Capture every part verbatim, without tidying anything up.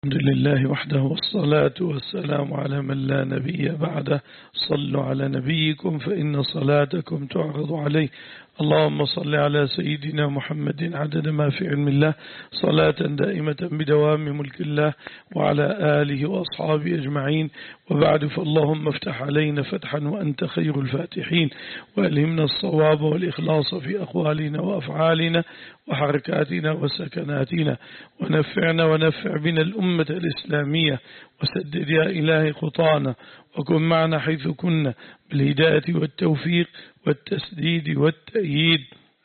الحمد لله وحده والصلاة والسلام على من لا نبي بعده. صلوا على نبيكم فإن صلاتكم تعرض عليه. اللهم صل على سيدنا محمد عدد ما في علم الله صلاة دائمة بدوام ملك الله وعلى آله وأصحابه أجمعين. وبعد، فاللهم افتح علينا فتحا وأنت خير الفاتحين، وألهمنا الصواب والإخلاص في أقوالنا وأفعالنا وحركاتنا وسكناتنا، ونفعنا ونفع بنا الأمة الإسلامية، وسدد يا إلهي خطانا، وكن معنا حيث كنا بالهداية والتوفيق والتسديد والتأييد.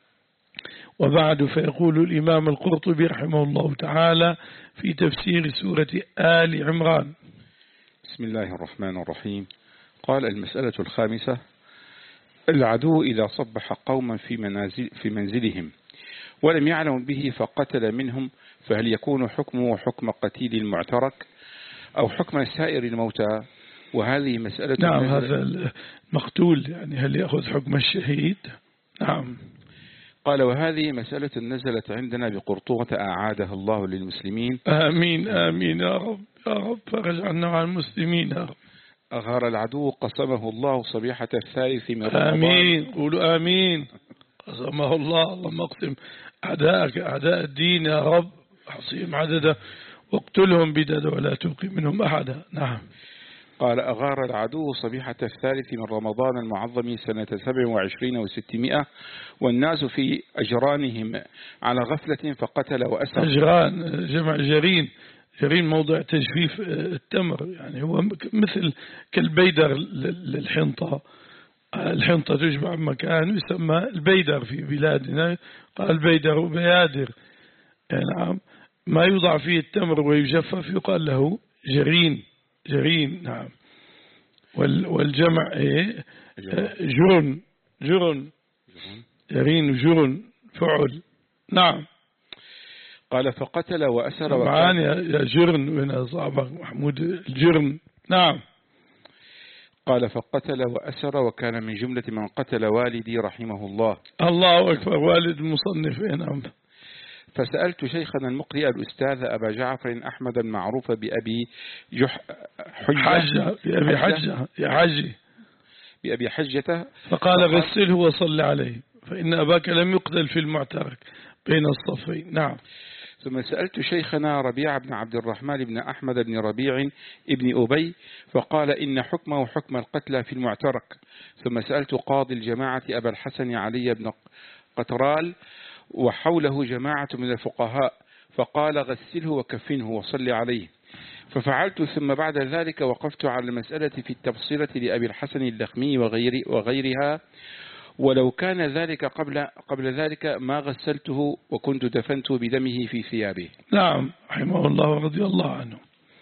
وبعد، فيقول الإمام القرطبي رحمه الله تعالى في تفسير سورة آل عمران: بسم الله الرحمن الرحيم. قال: المسألة الخامسة: العدو إذا صبح قوما في, منازل في منزلهم ولم يعلموا به فقتل منهم، فهل يكون حكمه حكم قتيل المعترك أو حكم سائر الموتى؟ وهذه مسألة. نعم، هذا المقتول يعني هل يأخذ حكم الشهيد؟ نعم. قال: وهذه مسألة نزلت عندنا بقرطوة أعادها الله للمسلمين. آمين آمين يا رب يا رب، فرج عنا عن المسلمين يا رب. أغار العدو قسمه الله صبيحة الثالث من رمضان. آمين، قولوا آمين. قسمه الله، اللهم اقسم أعداءك أعداء الدين يا رب، أحصيهم عددا واقتلهم بددا ولا تبقي منهم أحدا. نعم. قال: أغار العدو صبيحة الثالث من رمضان المعظم سنة سبع وعشرين وستمائة، والناس في أجرانهم على غفلة فقتل وأسر. أجران جمع جرين، جرين موضع تجفيف التمر، يعني هو مثل كالبيدر للحنطة. الحنطة تجمع مكان يسمى البيدر في بلادنا، قال البيدر بيادر. نعم، ما يوضع فيه التمر ويجفف يقال له جرين. جرين. نعم. والجمع ايه؟ جرن. جرن. جرين جرن فعل. نعم. قال: فقتل وأسر وكان يا جرن من صاحبك محمود الجرن. نعم. قال: فقتل وأسر وكان من جملة من قتل والدي رحمه الله. الله أكبر، والد المصنف. نعم. فسألت شيخنا المقرئ الأستاذ أبا جعفر أحمد المعروف بأبي جح حجة بأبي حجة يا حجي بأبي حجة، فقال: غسله وصل عليه فإن أباك لم يقتل في المعترك بين الصفين. نعم. ثم سألت شيخنا ربيع بن عبد الرحمن بن أحمد بن ربيع ابن أبي، فقال: إن حكمه حكم القتلى في المعترك. ثم سألت قاضي الجماعة أبا الحسن علي بن قطرال وحوله جماعة من الفقهاء، فقال: غسله وكفنه وصل عليه. ففعلت. ثم بعد ذلك وقفت على المسألة في التبصرة لأبي الحسن اللخمي وغير وغيرها، ولو كان ذلك قبل قبل ذلك ما غسلته وكنت دفنت بدمه في ثيابه. نعم، رحمه الله ورضي الله عنه.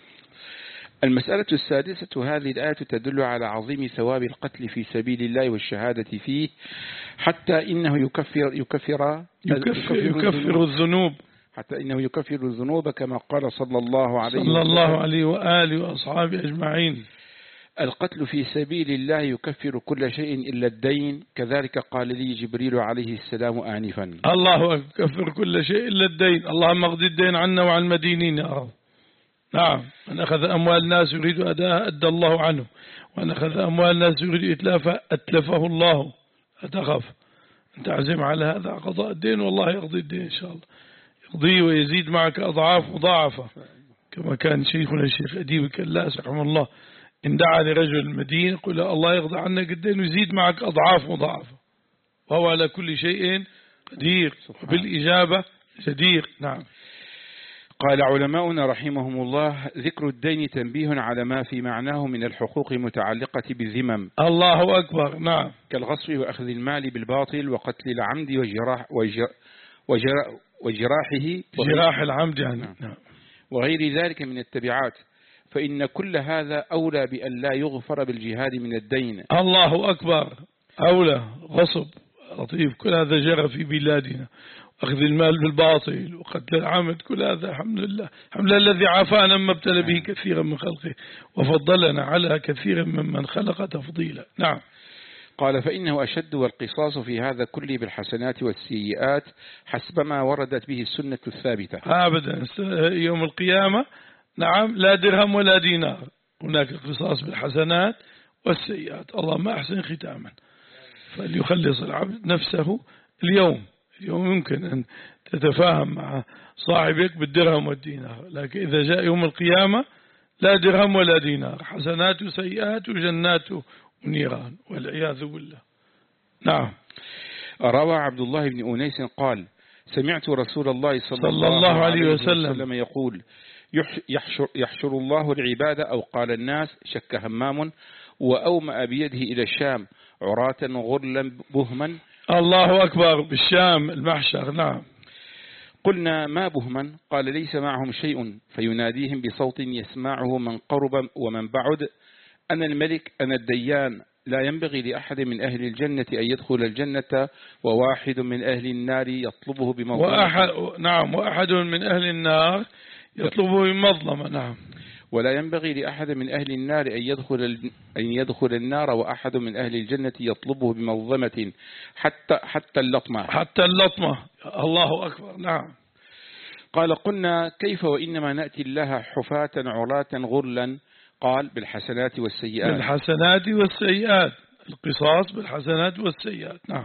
المسألة السادسة: هذه الآية تدل على عظيم ثواب القتل في سبيل الله والشهادة فيه، حتى إنه يكفر يكفر يكفر, يكفر الذنوب حتى إنه يكفر الذنوب كما قال صلى الله عليه صلى الله عليه وآله وأصحابه أجمعين. القتل في سبيل الله يكفر كل شيء إلا الدين، كذلك قال لي جبريل عليه السلام آنفا. الله يكفر كل شيء إلا الدين. اللهم اقضي الدين عنا وعن المدينين يا رب. نعم. من أخذ أموال الناس يريد أداء أدى الله عنه، ومن أخذ أموال الناس يريد إتلافه أتلفه الله. لا تخف، أنت عزم على هذا قضاء الدين، والله يقضي الدين إن شاء الله، يقضي ويزيد معك أضعاف مضاعفة، كما كان شيخنا الشيخ أديب الكلاس رحمه الله إن دعا لرجل المدينة قل الله يقضي عنك الدين ويزيد معك أضعاف مضاعفة، وهو على كل شيء قدير وبالإجابة جدير. نعم. قال علماؤنا رحمهم الله: ذكر الدين تنبيه على ما في معناه من الحقوق المتعلقة بالذمم. الله أكبر. نعم. كالغصب وأخذ المال بالباطل وقتل العمد وجراح وجراح وجراحه جراح العمد يعني. نعم. وغير ذلك من التبعات، فإن كل هذا أولى بأن لا يغفر بالجهاد من الدين. الله أكبر. أولى. غصب لطيف كل هذا جرى في بلادنا، أخذ المال بالباطل وقتل العمد، كل هذا الحمد لله. الحمد لله الذي عافانا مما ابتلى به كثيرا من خلقه وفضلنا على كثير ممن خلق تفضيلا. نعم. قال: فإنه أشد والقصاص في هذا كله بالحسنات والسيئات حسب ما وردت به السنة الثابتة. أبدا. يوم القيامة نعم لا درهم ولا دينار. هناك قصاص بالحسنات والسيئات. الله ما أحسن ختاما. فليخلص العبد نفسه اليوم. اليوم يمكن أن تتفاهم مع صاحبك بالدرهم والدينار، لكن إذا جاء يوم القيامة لا درهم ولا دينار، حسنات وسيئات وجنات ونيران والعياذ بالله. نعم. روى عبد الله بن أنيس قال سمعت رسول الله صلى, صلى الله, الله عليه وسلم, وسلم يقول يحشر, يحشر الله العباد أو قال الناس شك همام وأومأ بيده إلى الشام عراة غرلا بهما. الله أكبر. بالشام المحشر. نعم. قلنا ما بهما؟ قال ليس معهم شيء فيناديهم بصوت يسمعه من قرب ومن بعد أنا الملك أنا الديان لا ينبغي لأحد من أهل الجنة أن يدخل الجنة وواحد من أهل النار يطلبه بمظلمة. وأحد نعم وأحد من أهل النار يطلبه بمظلمة. نعم. ولا ينبغي لأحد من أهل النار أن يدخل أن يدخل النار وأحد من أهل الجنة يطلبه بمظلمة حتى حتى اللطمة. حتى اللطمة. الله أكبر. نعم. قال قلنا كيف وإنما نأتي الله حفاة عراة غرلا؟ قال بالحسنات والسيئات. بالحسنات والسيئات. القصاص بالحسنات والسيئات. نعم.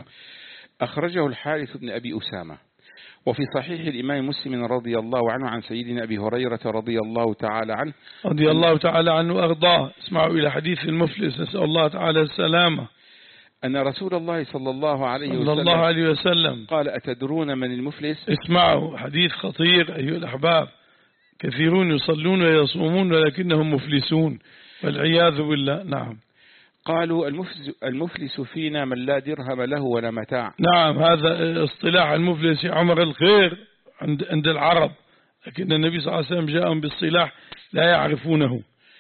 أخرجه الحارث بن أبي أسامة. وفي صحيح الإمام مسلم رضي الله عنه عن سيدنا أبي هريرة رضي الله تعالى عنه رضي الله تعالى عنه وأرضاه. اسمعوا إلى حديث المفلس نسأل الله تعالى السلامة. أن رسول الله صلى الله عليه صلى وسلم, الله عليه وسلم قال أتدرون من المفلس؟ اسمعوا حديث خطير أيها الأحباب. كثيرون يصلون ويصومون ولكنهم مفلسون والعياذ بالله. نعم. قالوا المفلس, المفلس فينا من لا درهم له ولا متاع. نعم هذا اصطلاح المفلس يا عمر الخير عند عند العرب، لكن النبي صلى الله عليه وسلم جاءهم باصطلاح لا يعرفونه.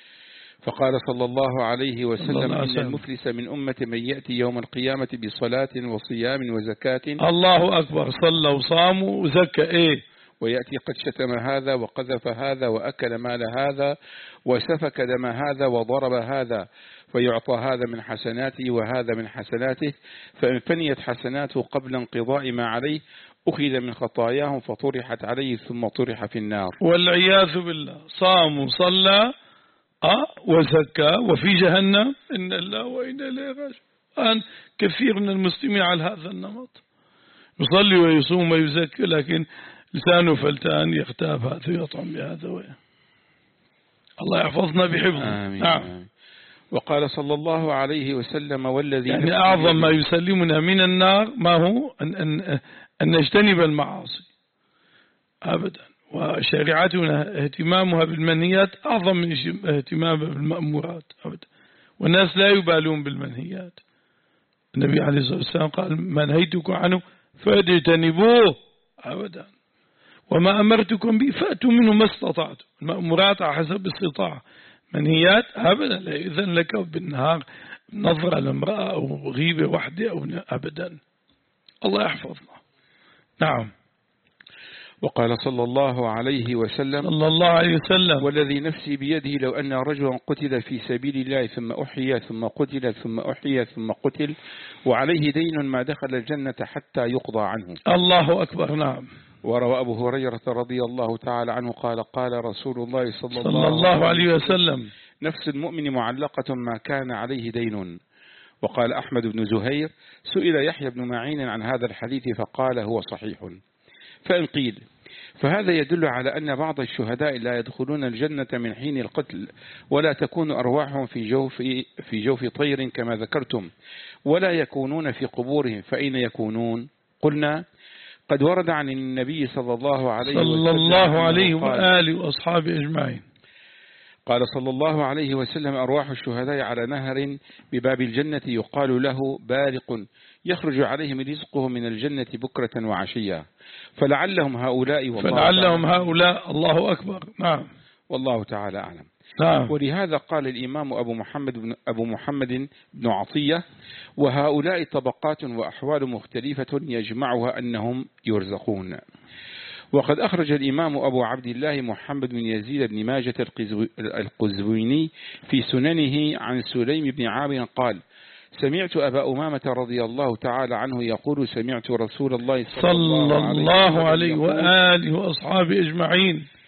فقال صلى الله عليه وسلم إن عليه المفلس من أمة من يأتي يوم القيامة بصلاة وصيام وزكاة. الله أكبر. صلى وصام وزكى إيه. ويأتي قد شتم هذا وقذف هذا وأكل مال هذا وسفك دم هذا وضرب هذا فيعطى هذا من حسناته وهذا من حسناته فإن فنيت حسناته قبل انقضاء ما عليه أخذ من خطاياهم فطرحت عليه ثم طرح في النار. والعياذ بالله. صام وصلى أه وزكى وفي جهنم إن الله وإنا إليه راجعون. كثير من المسلمين على هذا النمط يصلي ويصوم ويزكي لكن لسانه فلتان يغتاب هذا ويطعم بهذا ويا. الله يحفظنا بحفظه. آمين. نعم. آمين. وقال صلى الله عليه وسلم والذي يعني أعظم ما يسلمنا من النار ما هو أن, أن, أن نجتنب المعاصي أبدا. وشريعتنا اهتمامها بالمنهيات أعظم من اهتمامها بالمأمورات أبدا. والناس لا يبالون بالمنهيات. النبي عليه الصلاة والسلام قال ما نهيتكم عنه فاجتنبوه أبدا وما أمرتكم به فأتوا منه ما استطعتم. المأمورات على حسب استطاعة، منهيات أبدا لا يؤذن لك بالنهار نظرة لامرأة أو غيبة واحدة أو أبدا. الله يحفظنا. نعم. وقال صلى الله عليه وسلم صلى الله عليه وسلم والذي نفسي بيده لو أن رجلا قتل في سبيل الله ثم أحيا ثم قتل ثم أحيا ثم قتل وعليه دين ما دخل الجنة حتى يقضى عنه. الله أكبر. نعم. وروى أبو هريرة رضي الله تعالى عنه قال قال رسول الله صلى, صلى الله, الله عليه وسلم نفس المؤمن معلقة ما كان عليه دين. وقال أحمد بن زهير سئل يحيى بن معين عن هذا الحديث فقال هو صحيح. فإن قيل فهذا يدل على أن بعض الشهداء لا يدخلون الجنة من حين القتل ولا تكون أرواحهم في جوف, في جوف طير كما ذكرتم ولا يكونون في قبورهم فأين يكونون؟ قلنا قد ورد عن النبي صلى الله عليه وسلم صلى الله عليه وآله وأصحابه أجمعين قال صلى الله عليه وسلم أرواح الشهداء على نهر بباب الجنة يقال له بارق يخرج عليهم رزقهم من الجنة بكرة وعشية فلعلهم هؤلاء والله فلعلهم هؤلاء. الله أكبر. نعم. والله تعالى أعلم. نعم. ولهذا قال الإمام أبو محمد بن, أبو محمد بن عطية وهؤلاء طبقات وأحوال مختلفة يجمعها أنهم يرزقون. وقد أخرج الإمام أبو عبد الله محمد بن يزيد بن ماجة القزويني في سننه عن سليم بن عامر قال سمعت أبا أمامة رضي الله تعالى عنه يقول سمعت رسول الله صلى, صلى الله عليه وآله وأصحابه أجمعين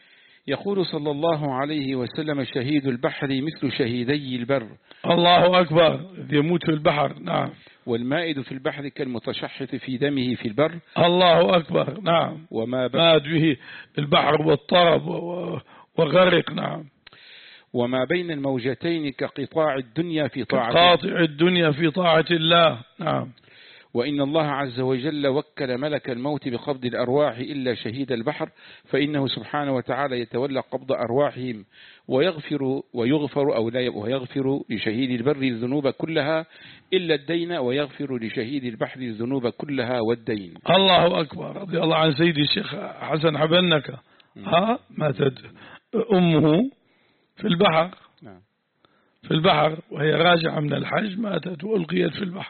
يقول صلى الله عليه وسلم: شهيد البحر مثل شهيدي البر. الله أكبر، يموت في البحر. نعم. والمائد في البحر كالمتشحط في دمه في البر. الله أكبر. نعم. وما مات به البحر والطرب وغرق. نعم. وما بين الموجتين كقطاع الدنيا في طاعة كقاطع الدنيا في طاعة الله. نعم. وإن الله عز وجل وكل ملك الموت بقبض الأرواح إلا شهيد البحر، فإنه سبحانه وتعالى يتولى قبض أرواحهم ويغفر ويغفر أو لا ويغفر لشهيد البر الذنوب كلها إلا الدين، ويغفر لشهيد البحر الذنوب كلها والدين. الله أكبر. رضي الله عن سيدي الشيخ حسن حبنك. ها ماتت أمه في البحر. نعم. في البحر وهي راجعة من الحج، ماتت وألقيت في البحر.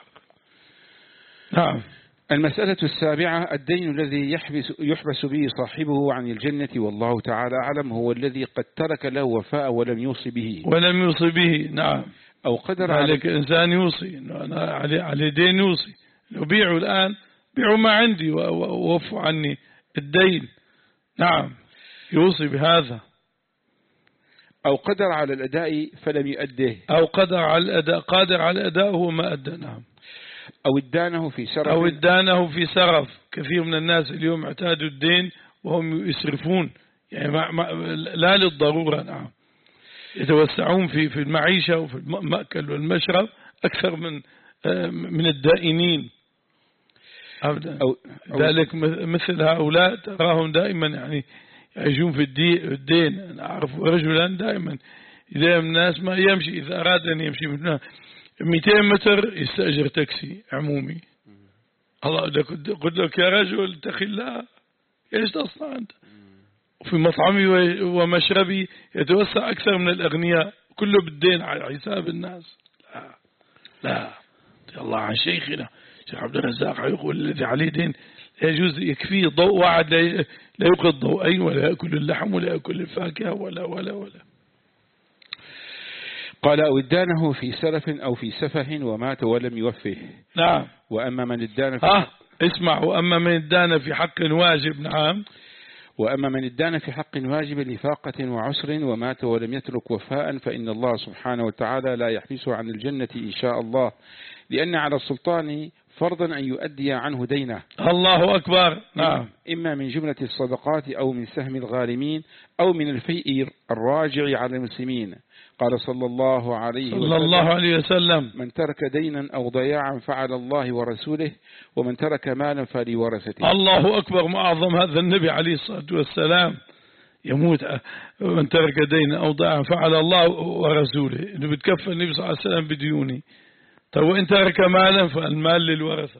نعم. المسألة السابعة: الدين الذي يحبس, يحبس به صاحبه عن الجنة والله تعالى أعلم هو الذي قد ترك له وفاء ولم يوصي به. ولم يوصي به. نعم. أو قدر عليك إنسان يوصي إنه أنا علي, علي دين يوصي، لو بيعوا الآن بيعوا ما عندي ووفوا عني الدين. نعم. يوصي بهذا. أو قدر على الأداء فلم يؤده. أو قدر على الأداء قادر على الأداء وهو ما أدى. نعم. أو ادانه في سرف. أو ادانه في سرف. كثير من الناس اليوم اعتادوا الدين وهم يسرفون، يعني ما ما لا للضرورة. نعم. يتوسعون في في المعيشة وفي المأكل والمشرب أكثر من من الدائنين. أو ذلك مثل هؤلاء تراهم دائما يعني يعيشون في الدين. أنا أعرف رجلا دائما إذا الناس ما يمشي، إذا أراد أن يمشي من مئتين متر يستأجر تاكسي عمومي. الله قلت لك يا رجل اتق الله، ايش تصنع أنت؟ وفي مطعمي ومشربي يتوسع أكثر من الأغنياء، كله بالدين على حساب الناس. لا لا، الله عن شيخنا شيخ عبد الرزاق يقول الذي عليه دين يجوز يكفيه ضوء واحد لا يوقد ضوءين، ولا يأكل اللحم ولا يأكل الفاكهة ولا ولا ولا. قال: أو ادانه في سلف أو في سفه ومات ولم يوفه. نعم. وأما من ادان في آه اسمع وأما من ادان في حق واجب. نعم. وأما من ادان في حق واجب لفاقة وعسر ومات ولم يترك وفاء فإن الله سبحانه وتعالى لا يحبسه عن الجنة إن شاء الله، لأن على السلطان فرضا أن يؤدي عنه دينه. الله أكبر. نعم. إما من جملة الصدقات أو من سهم الغارمين أو من الفيء الراجع على المسلمين. قال صلى الله عليه وسلم, صلى الله عليه وسلم: من ترك دينا أو ضياعا فعلى الله ورسوله، ومن ترك مالا فلورثته. الله أكبر. ما أعظم هذا النبي عليه الصلاة والسلام، يموت من ترك دينا أو ضياعا فعلى الله ورسوله، إنه بتكفى النبي صلى الله عليه وسلم بديوني. طيب وإن ترك مالا فالمال للورثة.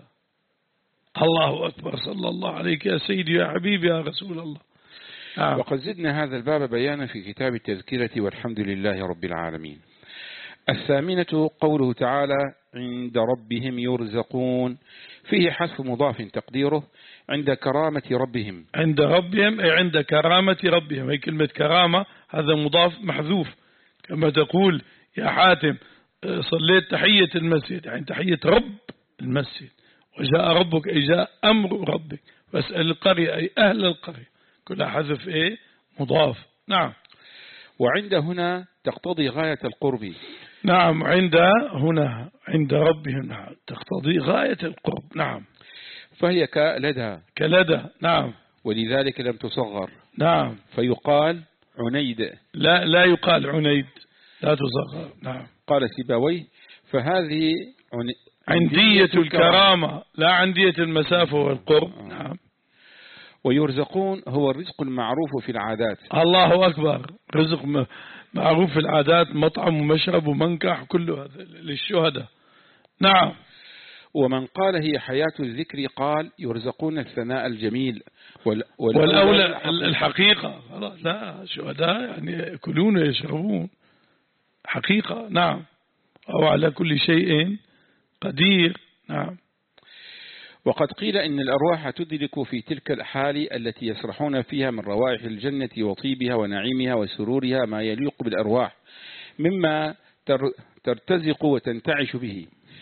الله أكبر. صلى الله عليك يا سيدي يا حبيبي يا رسول الله. آه. وقد زدنا هذا الباب بيانا في كتاب التذكرة، والحمد لله رب العالمين. الثامنة قوله تعالى: عند ربهم يرزقون، فيه حذف مضاف تقديره عند كرامة ربهم. عند ربهم أي عند كرامة ربهم، أي كلمة كرامة هذا مضاف محذوف، كما تقول يا حاتم صليت تحية المسجد، يعني تحية رب المسجد. وجاء ربك أي جاء أمر ربك، فاسأل القرية أي أهل القرية، كلها حذف إيه مضاف. نعم. وعند هنا تقتضي غاية القرب. نعم. عند هنا عند ربهم نعم تقتضي غاية القرب. نعم. فهي كلدى. كلدى. نعم. ولذلك لم تصغر. نعم. فيقال عنيد. لا لا يقال عنيد، لا تصغر. نعم. قال سيبويه: فهذه عندية الكرامة لا عندية المسافة والقرب. نعم. ويرزقون هو الرزق المعروف في العادات. الله أكبر. رزق معروف في العادات، مطعم ومشرب ومنكح كله هذا للشهداء. نعم. ومن قال هي حياة الذكر قال يرزقون الثناء الجميل. والأولى الحقيقة. لا شهداء يعني يأكلون ويشربون حقيقة. نعم. أو على كل شيء قدير. نعم. وقد قيل إن الأرواح تدرك في تلك الحال التي يسرحون فيها من روائح الجنة وطيبها ونعيمها وسرورها ما يليق بالأرواح مما ترتزق وتنتعش به.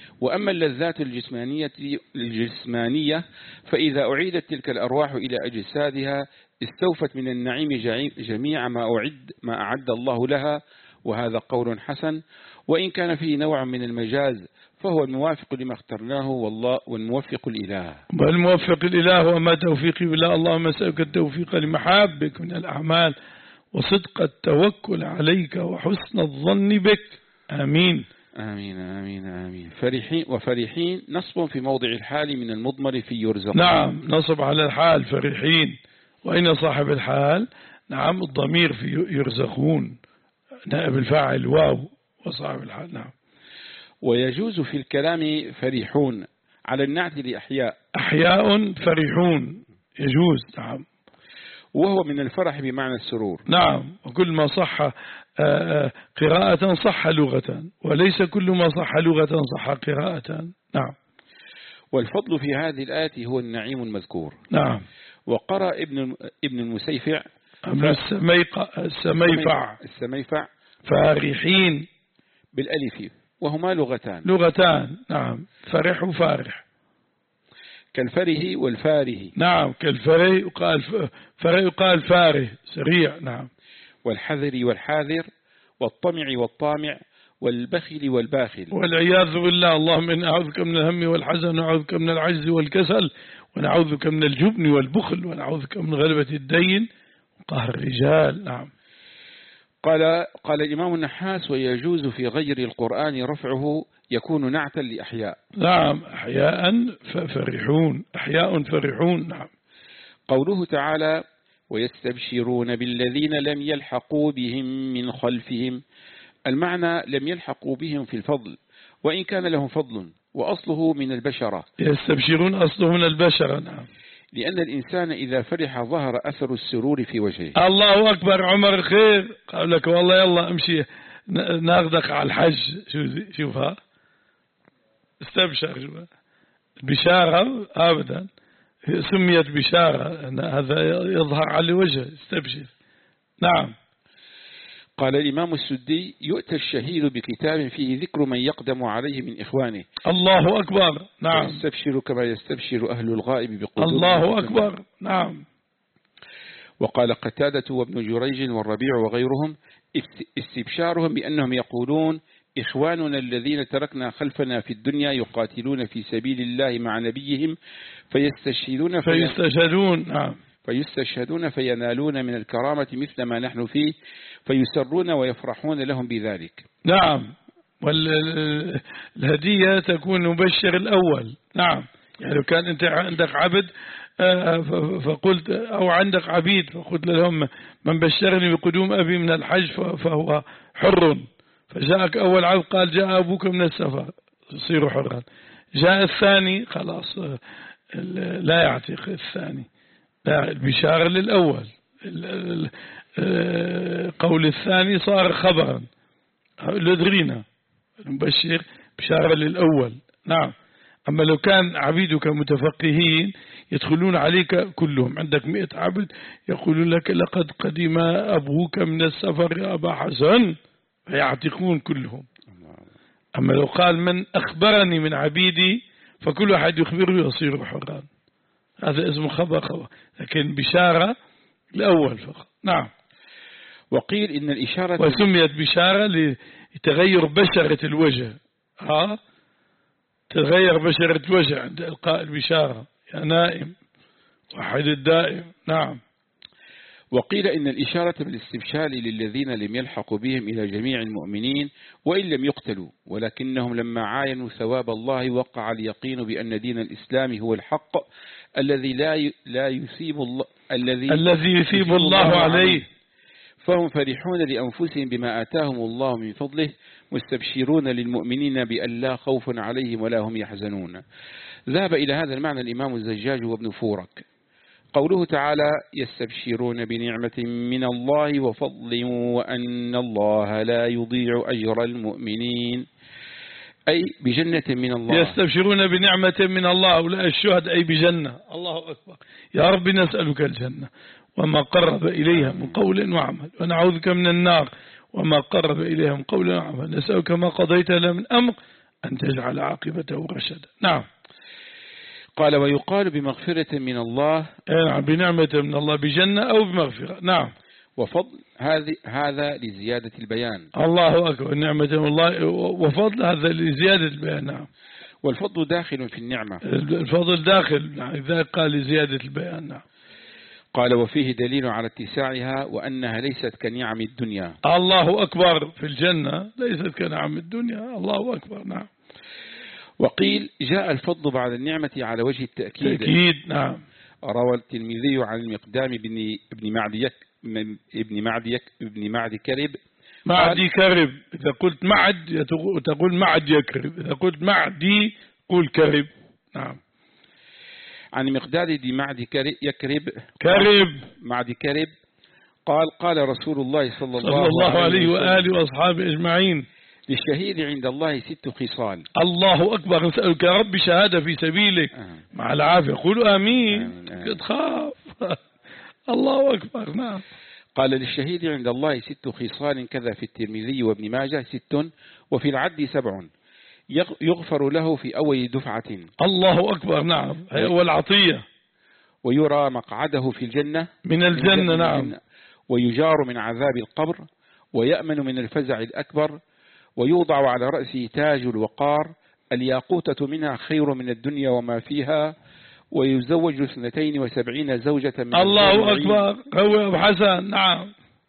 وأما اللذات الجسمانية الجسمانية فإذا أعيدت تلك الأرواح إلى أجسادها استوفت من النعيم جميع ما أعد ما أعد الله لها، وهذا قول حسن، وإن كان فيه نوع من المجاز فهو الموافق لما اخترناه، والله والموفق الإله. والموفق الإله وما توفيقي بالله. اللهم أسألك التوفيق لمحابك من الأعمال وصدق التوكل عليك وحسن الظن بك. آمين آمين آمين آمين. فرحين وفرحين نصب في موضع الحال من المضمر في يرزقون. نعم، نصب على الحال فرحين. وأين صاحب الحال؟ نعم، الضمير في يرزقون، نائب الفاعل واو وصاحب الحال. نعم. ويجوز في الكلام فرحون على النعت لأحياء. أحياء فرحون يجوز. نعم. وهو من الفرح بمعنى السرور. نعم. وكل ما صح قراءة صح لغة، وليس كل ما صح لغة صح قراءة. نعم. والفضل في هذه الآية هو النعيم المذكور. نعم. وقرأ ابن ابن المسيفع ابن السميفع السميفع فارحين بالألف، وهما لغتان. لغتان. نعم. فرح وفارح. كالفره والفاره. نعم. كالفره يقال فره يقال فاره سريع. نعم. والحذر والحاذر، والطمع والطامع، والبخل والباخل. والعياذ بالله. اللهم إنا نعوذك من الهم والحزن، ونعوذك من العجز والكسل، ونعوذك من الجبن والبخل، ونعوذك من غلبة الدين وقهر الرجال. نعم. قال قال الإمام النحاس: ويجوز في غير القرآن رفعه يكون نعتا لأحياء. نعم. أحياء فرحون. أحياء فرحون. نعم. قوله تعالى: ويستبشرون بالذين لم يلحقوا بهم من خلفهم، المعنى لم يلحقوا بهم في الفضل، وإن كان لهم فضل، وأصله من البشرة. يستبشرون أصله من البشرة. نعم. لأن الإنسان إذا فرح ظهر أثر السرور في وجهه. الله أكبر. عمر خير. قال لك والله يلا امشي ناخذك على الحج. شوفها استبشر. شوفها بشارة أبدا سميت بشارة، هذا يظهر على وجهه. استبشر. نعم. قال الإمام السدي: يؤتى الشهيد بكتاب فيه ذكر من يقدم عليه من إخوانه. الله أكبر. نعم. يستبشر كما يستبشر أهل الغائب بقدوم. الله أكبر. نعم. وقال قتادة وابن جريج والربيع وغيرهم: استبشارهم بأنهم يقولون: إخواننا الذين تركنا خلفنا في الدنيا يقاتلون في سبيل الله مع نبيهم فيستشهدون فيستشهدون. نعم. فيستشهدون فينالون من الكرامة مثل ما نحن فيه، فيسرون ويفرحون لهم بذلك. نعم. والهدية تكون مبشر الأول. نعم. يعني لو كان أنت عندك عبد فقلت أو عندك عبيد فقلت لهم: من بشرني بقدوم أبي من الحج فهو حر، فجاءك أول عبد قال: جاء أبوك من السفر، يصير حرا. جاء الثاني خلاص لا يعتق الثاني. لا، البشارة للأول. قول الثاني صار خبرا لدرينا. المبشر بشارة للأول. نعم. أما لو كان عبيدك متفقهين يدخلون عليك كلهم، عندك مئة عبد يقولون لك: لقد قدم أبوك من السفر يا أبا حسن، فيعتقون كلهم. أما لو قال: من أخبرني من عبيدي، فكل واحد يخبره يصير حرا. هذا اسمه خبر خبر، لكن بشارة الأول فقط. نعم. وقيل إن الإشارة وسميت بشارة لتغير بشرة الوجه. ها تغير بشرة الوجه عند إلقاء البشارة. يا نائم وحد الدائم. نعم. وقيل إن الإشارة بالاستبشار للذين لم يلحقوا بهم إلى جميع المؤمنين وإن لم يقتلوا، ولكنهم لما عاينوا ثواب الله وقع اليقين بأن دين الإسلام هو الحق الذي لا لا يثيب الله الذي الذي يثيب الله عليه، فهم فرحون لأنفسهم بما آتاهم الله من فضله، مستبشرون للمؤمنين بأن لا خوف عليهم ولا هم يحزنون. ذهب إلى هذا المعنى الإمام الزجاج وابن فورك. قوله تعالى: يستبشرون بنعمة من الله وفضل وأن الله لا يضيع أجر المؤمنين، أي بجنة من الله. يستبشرون بنعمة من الله، أولئك الشهد أي بجنة. الله أكبر. يا رب نسألك الجنة وما قرب إليها من قول وعمل، ونعوذك من النار وما قرب إليها من قول وعمل. نسألك ما قضيت لنا من أمر أن تجعل عاقبته رشدا. نعم. قال ويقال بمغفرة من الله، نعم، بنعمة من الله، بجنة أو بمغفرة. نعم. وفضل هذه هذا لزيادة البيان. الله أكبر، نعمة من الله وفضل هذا لزيادة البيان. نعم. والفضل داخل في النعمة، الفضل داخل. نعم. إذا قال لزيادة البيان. نعم. قال وفيه دليل على اتساعها وأنها ليست كنعم الدنيا. الله أكبر، في الجنة ليست كنعم الدنيا. الله أكبر. نعم. وقيل جاء الفضل بعد النعمة على وجه التأكيد. تأكيد. نعم. روى الترمذي عن المقدام بن ابن معدي ابن معدي ابن معدي كرب معدي كرب. إذا قلت معد تقول معد يكرب، إذا قلت معدي قل كرب. نعم. عن مقداد بن معدي يكرب كرب معدي كرب قال قال رسول الله صلى الله, صلى الله عليه وآله وأصحابه أجمعين: للشهيد عند الله ست خصال. الله أكبر. نسألك يا رب شهادة في سبيلك آه. مع العافية. قولوا آمين. آه. آه. تخاف. الله أكبر. نعم. قال للشهيد عند الله ست خصال كذا في الترمذي وابن ماجه ست، وفي العد سبع يغفر له في أول دفعة. الله أكبر. نعم. والعطية. ويرى مقعده في الجنة من الجنة. من نعم. الجنة. ويجار من عذاب القبر، ويأمن من الفزع الأكبر، ويوضع على رأسه تاج الوقار، الياقوتة منها خير من الدنيا وما فيها، ويزوج اثنتين وسبعين زوجة من الله أكبر. هو أبو حسن. نعم.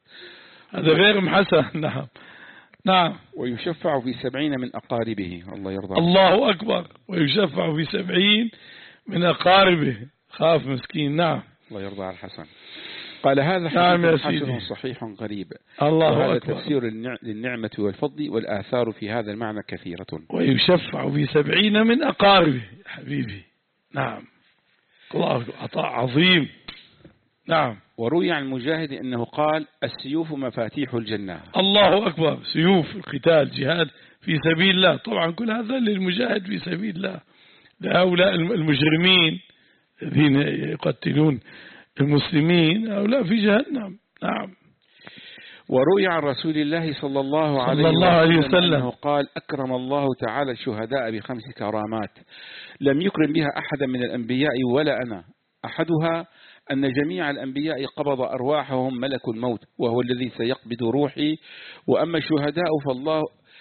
هذا غير أم حسن. نعم. نعم. ويشفع في سبعين من أقاربه. الله يرضى. الله أكبر. ويشفع في سبعين من أقاربه. خاف مسكين. نعم. الله يرضى على الحسن. قال هذا نعم حديث حسن صحيح غريب. الله هذا أكبر. تفسير للنعمة والفضل، والآثار في هذا المعنى كثيرة. ويشفع في سبعين من أقاربه. حبيبي. نعم. الله أكبر. عطاء عظيم. نعم. وروي عن مجاهد أنه قال السيوف مفاتيح الجنة. الله أكبر. سيوف القتال، جهاد في سبيل الله. طبعا كل هذا للمجاهد في سبيل الله، لهؤلاء المجرمين الذين يقتلون المسلمين، هؤلاء في جهنم. نعم. وروي عن رسول الله صلى الله عليه, صلى الله عليه وسلم أنه قال أكرم الله تعالى الشهداء بخمس كرامات لم يكرم بها أحدا من الأنبياء ولا أنا. أحدها أن جميع الأنبياء قبض أرواحهم ملك الموت وهو الذي سيقبض روحي، وأما الشهداء فالله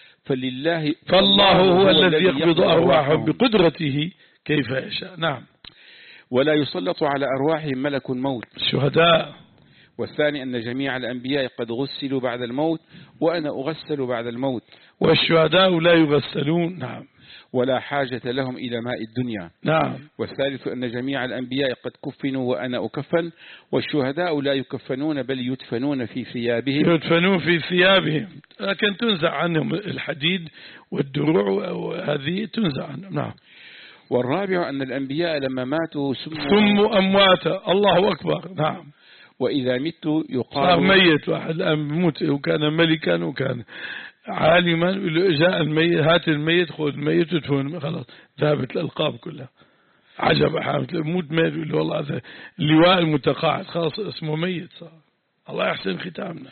فلله فالله هو الذي يقبض أرواحهم بقدرته كيف يشاء. نعم. ولا يسلط على أرواحهم ملك الموت الشهداء. والثاني أن جميع الأنبياء قد غسلوا بعد الموت وأنا أغسل بعد الموت، والشهداء لا يغسلون. نعم. ولا حاجة لهم إلى ماء الدنيا. نعم. والثالث أن جميع الأنبياء قد كفنوا وأنا أكفن، والشهداء لا يكفنون بل يدفنون في ثيابهم. يدفنون في ثيابهم، لكن تنزع عنهم الحديد والدروع وهذه تنزع عنهم. نعم. والرابع أن الأنبياء لما ماتوا سموا, سموا أمواتا. الله أكبر. نعم. وإذا مت يقال صار ميت واحد الآن بموت، وكان ملكا وكان عالما، جاء الميت، هات الميت خذ الميت وتدفن، خلاص ذهبت الألقاب كلها. عجب حامد موت ميت، يقول والله هذا اللواء المتقاعد خلاص اسمه ميت صار. الله يحسن ختامنا.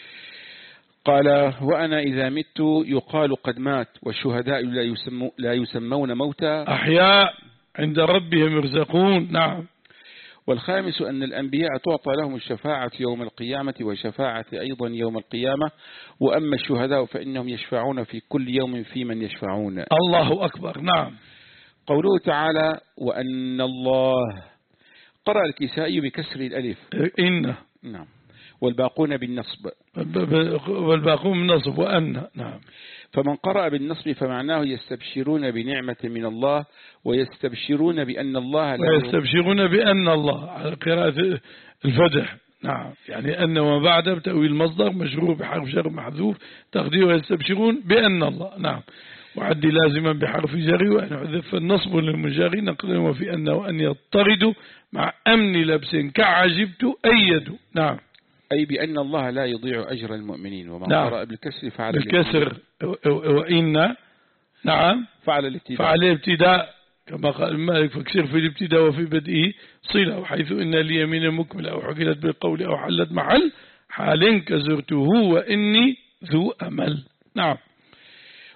قال وأنا إذا مت يقال قد مات، والشهداء لا, يسمو لا يسمون موتى، أحياء عند ربهم يرزقون. نعم. والخامس أن الأنبياء تعطى لهم الشفاعة يوم القيامة وشفاعة أيضا يوم القيامة، وأما الشهداء فإنهم يشفعون في كل يوم في من يشفعون. الله أكبر. نعم. قوله تعالى وأن الله، قرأ الكسائي بكسر الألف إن. نعم. والباقون بالنصب. والباقون بالنصب وأن. نعم. فمن قرأ بالنصب فمعناه يستبشرون بنعمة من الله، ويستبشرون بأن الله لا ويستبشرون بأن الله على قراءة الفتح. نعم. يعني أن وما بعده بتأويل المصدر مجرور بحرف جر محذوف تقديره يستبشرون بأن الله. نعم. وعد لازما بحرف جر، وأن يحذف النصب للمجاري نقلا وفي أنه وأن يضطردوا مع أمن لبس كعجبت أيدوا. نعم. أي بأن الله لا يضيع أجر المؤمنين. ومن نعم. قرأ بالكسر فعل بالكسر وإن. نعم. فعل الابتداء. فعل الابتداء كما قال المالك فاكسر في الابتداء وفي بدئه صلة، وحيث إن اليمين مكملة أو حكلت بالقول أو حلت محل حال كزرته وإني ذو أمل. نعم.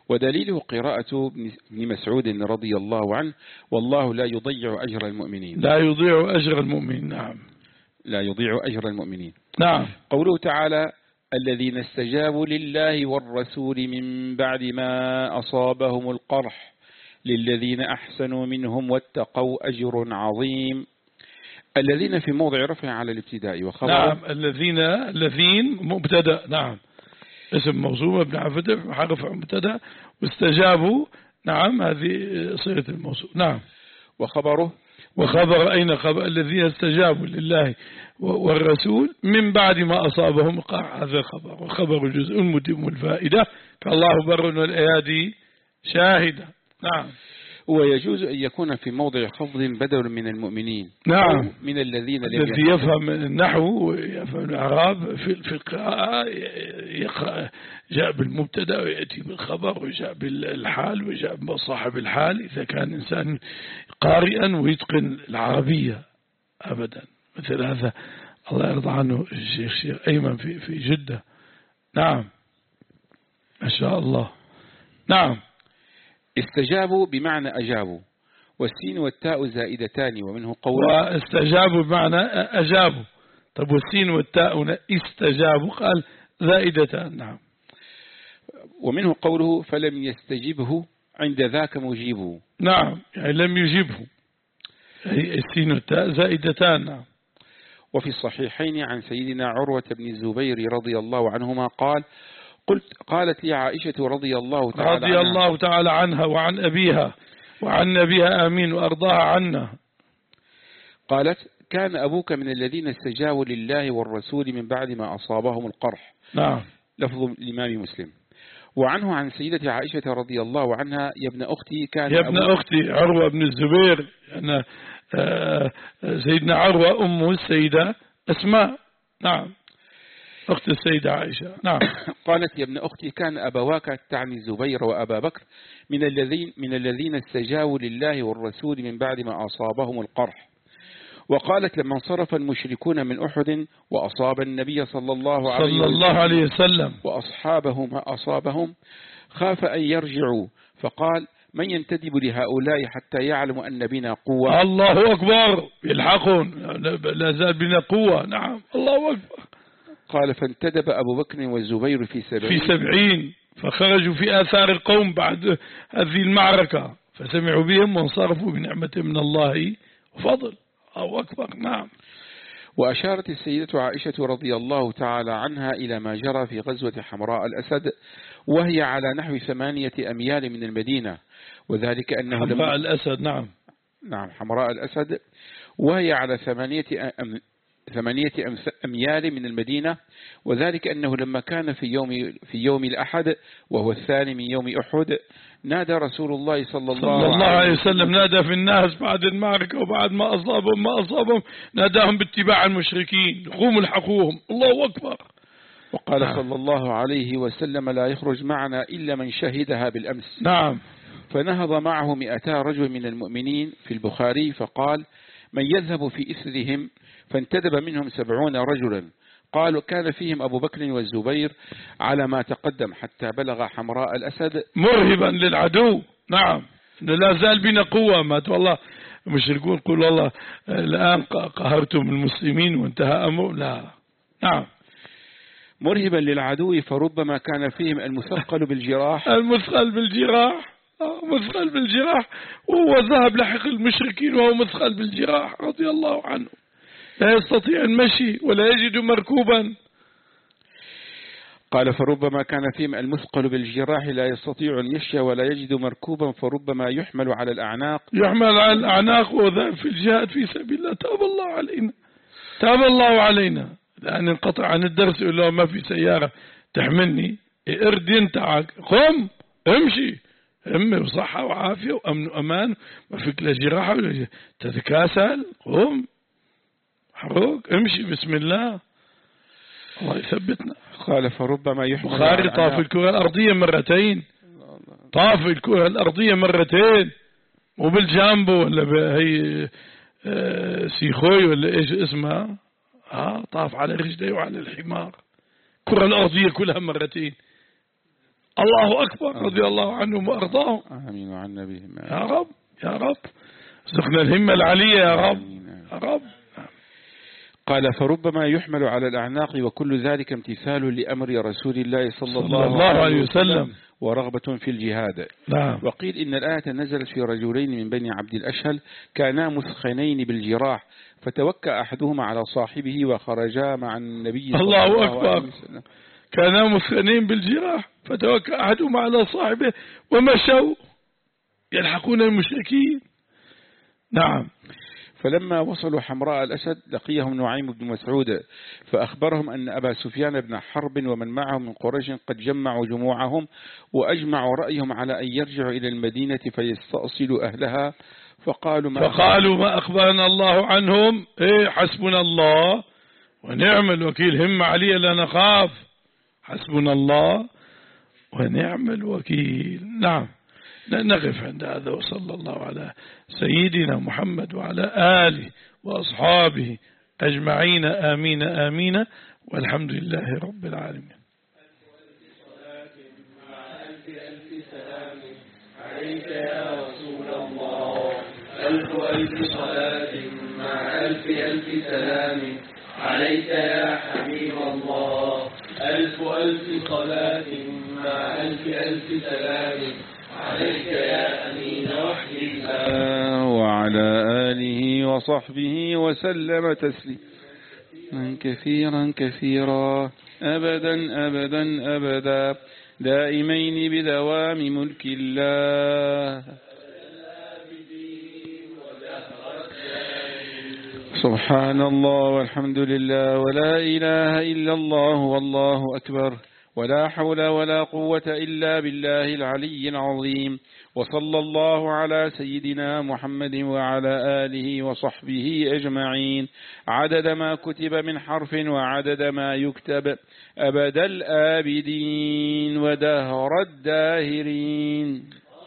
ودليله قراءة ابن مسعود رضي الله عنه: والله لا يضيع أجر المؤمنين. لا يضيع أجر المؤمنين. نعم، لا يضيع أجر المؤمنين. نعم. قوله تعالى: الذين استجابوا لله والرسول من بعد ما أصابهم القرح للذين أحسنوا منهم واتقوا أجر عظيم. الذين في موضع رفع على الابتداء وخبر. نعم، الذين الذين مبتدأ. نعم، اسم موصول ابن عفتف حرف مبتدأ، واستجابوا. نعم، هذه صيغة الموصول. نعم. وخبره وخبر أين خبر؟ الذين استجابوا لله والرسول من بعد ما أصابهم قرح، هذا خبر. وخبر جزء متم الفائدة كالله بر والأيادي شاهدة. نعم. ويجوز أن يكون في موضع خفض بدل من المؤمنين. نعم، من الذين لم الذي يفهم النحو ويفهم الإعراب في في القراءة يقرأ جاء بالمبتدا ويأتي بالخبر، وجاء بالحال وجاء بصاحب الحال إذا كان إنسان قارئا ويتقن العربية أبدا. مثل هذا الله يرضى عنه الشيخ شيخ أيمن في في جدة. نعم، ما شاء الله. نعم. استجابوا بمعنى أجابوا، والسين والتاء زائدتان، ومنه قول. واستجابوا بمعنى أجابوا. طب والسين والتاء استجابوا قال زائدتان. نعم. ومنه قوله: فلم يستجبه عند ذاك مجيبه. نعم، يعني لم يجبه. السين والتاء زائدتان. نعم. وفي الصحيحين عن سيدنا عروة بن الزبير رضي الله عنهما قال: قلت قالت لي عائشة رضي الله تعالى رضي عنها الله تعالى عنها وعن أبيها وعن نبيها آمين وأرضاها عنا. قالت: كان أبوك من الذين استجابوا لله والرسول من بعد ما أصابهم القرح. نعم. لفظ الإمام مسلم. وعنه عن سيدة عائشة رضي الله عنها: يا ابن أختي كان يا ابن أختي عروة بن الزبير، أنا سيدنا عروة أمه السيدة أسماء. نعم، أخت السيدة عائشة. نعم. قالت: يا ابن أختي كان أبواك تعني الزبير وأبا بكر من الذين من الذين استجابوا لله والرسول من بعد ما أصابهم القرح. وقالت: لما انصرف المشركون من أحد وأصاب النبي صلى الله عليه صلى الله عليه وسلم وأصحابه ما أصابهم خاف أن يرجعوا، فقال: من ينتدب لهؤلاء حتى يعلموا أن بنا قوة. الله أكبر، يلحقون، لا زال بنا قوة. نعم، الله أكبر. قال: فانتدب أبو بكر والزبير في سبعين في سبعين فخرجوا في آثار القوم بعد هذه المعركة، فسمعوا بهم وانصرفوا بنعمة من الله وفضل. الله أكبر. نعم. وأشارت السيدة عائشة رضي الله تعالى عنها إلى ما جرى في غزوة حمراء الأسد، وهي على نحو ثمانية أميال من المدينة، وذلك أنه حمراء الأسد. نعم. نعم، حمراء الأسد، وهي على ثمانية أم ثمانية أميال من المدينة، وذلك أنه لما كان في يوم في يوم الأحد وهو الثاني من يوم أحد نادى رسول الله صلى الله, صلى الله عليه وسلم، نادى في الناس بعد المعركة وبعد ما أصابهم ما أصابهم، ناداهم باتباع المشركين: قوموا الحقوهم. الله أكبر. وقال نعم. صلى الله عليه وسلم: لا يخرج معنا إلا من شهدها بالأمس. نعم. فنهض معه مئتا رجل من المؤمنين في البخاري، فقال: من يذهب في إثرهم؟ فانتدب منهم سبعون رجلا، قالوا كان فيهم أبو بكر والزبير على ما تقدم حتى بلغ حمراء الأسد مرهبا للعدو. نعم، لا زال بنا قوة. ما والله المشركون يقول والله الآن قهرتم المسلمين وانتهى أمر. لا. نعم. مرهبا للعدو، فربما كان فيهم المثقل بالجراح المثقل بالجراح مثقل بالجراح وهو ذهب لحق المشركين وهو مثقل بالجراح رضي الله عنه، لا يستطيع المشي ولا يجد مركوبا. قال: فربما كان فيهم المثقل بالجراح لا يستطيع المشي ولا يجد مركوبا، فربما يحمل على الأعناق يحمل على الأعناق وذهب في الجهاد في سبيل الله. تاب الله علينا، تاب الله علينا. لأن انقطع عن الدرس يقول له ما في سيارة تحملني، ارد ينتعك، قم امشي، امي وصحة وعافية وأمن وأمان، ما فيك لا جراحة ولا تتكاسل، قم حروق امشي بسم الله، الله يثبتنا. قال: فربما يحمل بخاري طاف الكرة الأرضية مرتين، طاف الكرة الأرضية مرتين، وبالجامبو ولا بهي سيخوي ولا ايش اسمها، اه طاف على رجليه وعلى الحمار، الكرة الأرضية كلها مرتين. الله أكبر، رضي الله عنهم وأرضاهم. آمين وعنا بهم. يا رب يا رب ارزقنا الهمة العالية يا رب يا رب. قال فربما يحمل على الأعناق وكل ذلك امتثال لأمر رسول الله صلى, صلى الله, الله عليه وسلم ورغبة في الجهاد. نعم. وقيل إن الآية نزلت في رجلين من بني عبد الأشهل كانا مثخنين بالجراح فتوكى أحدهما على صاحبه وخرجا مع النبي صلى الله, الله أكبر. عليه وسلم. كانا مثخنين بالجراح فتوكى أحدهما على صاحبه ومشوا يلحقون المشركين. نعم. فلما وصلوا حمراء الأسد لقيهم نعيم بن مسعود فأخبرهم أن أبا سفيان بن حرب ومن معه من قريش قد جمعوا جموعهم وأجمعوا رأيهم على أن يرجعوا إلى المدينة فيستأصلوا أهلها. فقالوا ما, فقالوا ما أخبرنا الله عنهم، إيه حسبنا الله ونعم الوكيل، هم علي لا نخاف، حسبنا الله ونعم الوكيل. نعم. نقف عند هذا، وصلى الله على سيدنا محمد وعلى آله وأصحابه أجمعين، آمين آمين، والحمد لله رب العالمين. عليك يا رسول الله، ألف ألف صلاة مع ألف ألف سلام عليك يا حبيب الله، ألف ألف صلاة مع ألف ألف سلام عليك يا أمين وحي الله وعلى آله وصحبه وسلم تسليما كثيرا كثيرا أبدا أبدا أبدا دائمين بدوام ملك الله. سبحان الله والحمد لله ولا إله إلا الله والله أكبر ولا حول ولا قوة إلا بالله العلي العظيم. وصلى الله على سيدنا محمد وعلى آله وصحبه أجمعين عدد ما كتب من حرف وعدد ما يكتب أبد الآبدين ودهر الداهرين.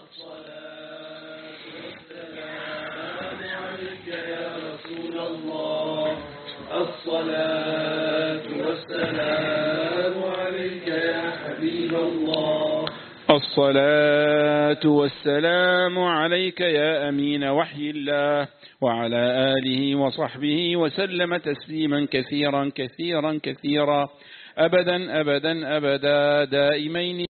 الصلاة والسلام عليك يا حبيب الله، الصلاة والسلام عليك يا أمين وحي الله وعلى آله وصحبه وسلم تسليما كثيرا كثيرا كثيرا أبدا أبدا أبدا دائمين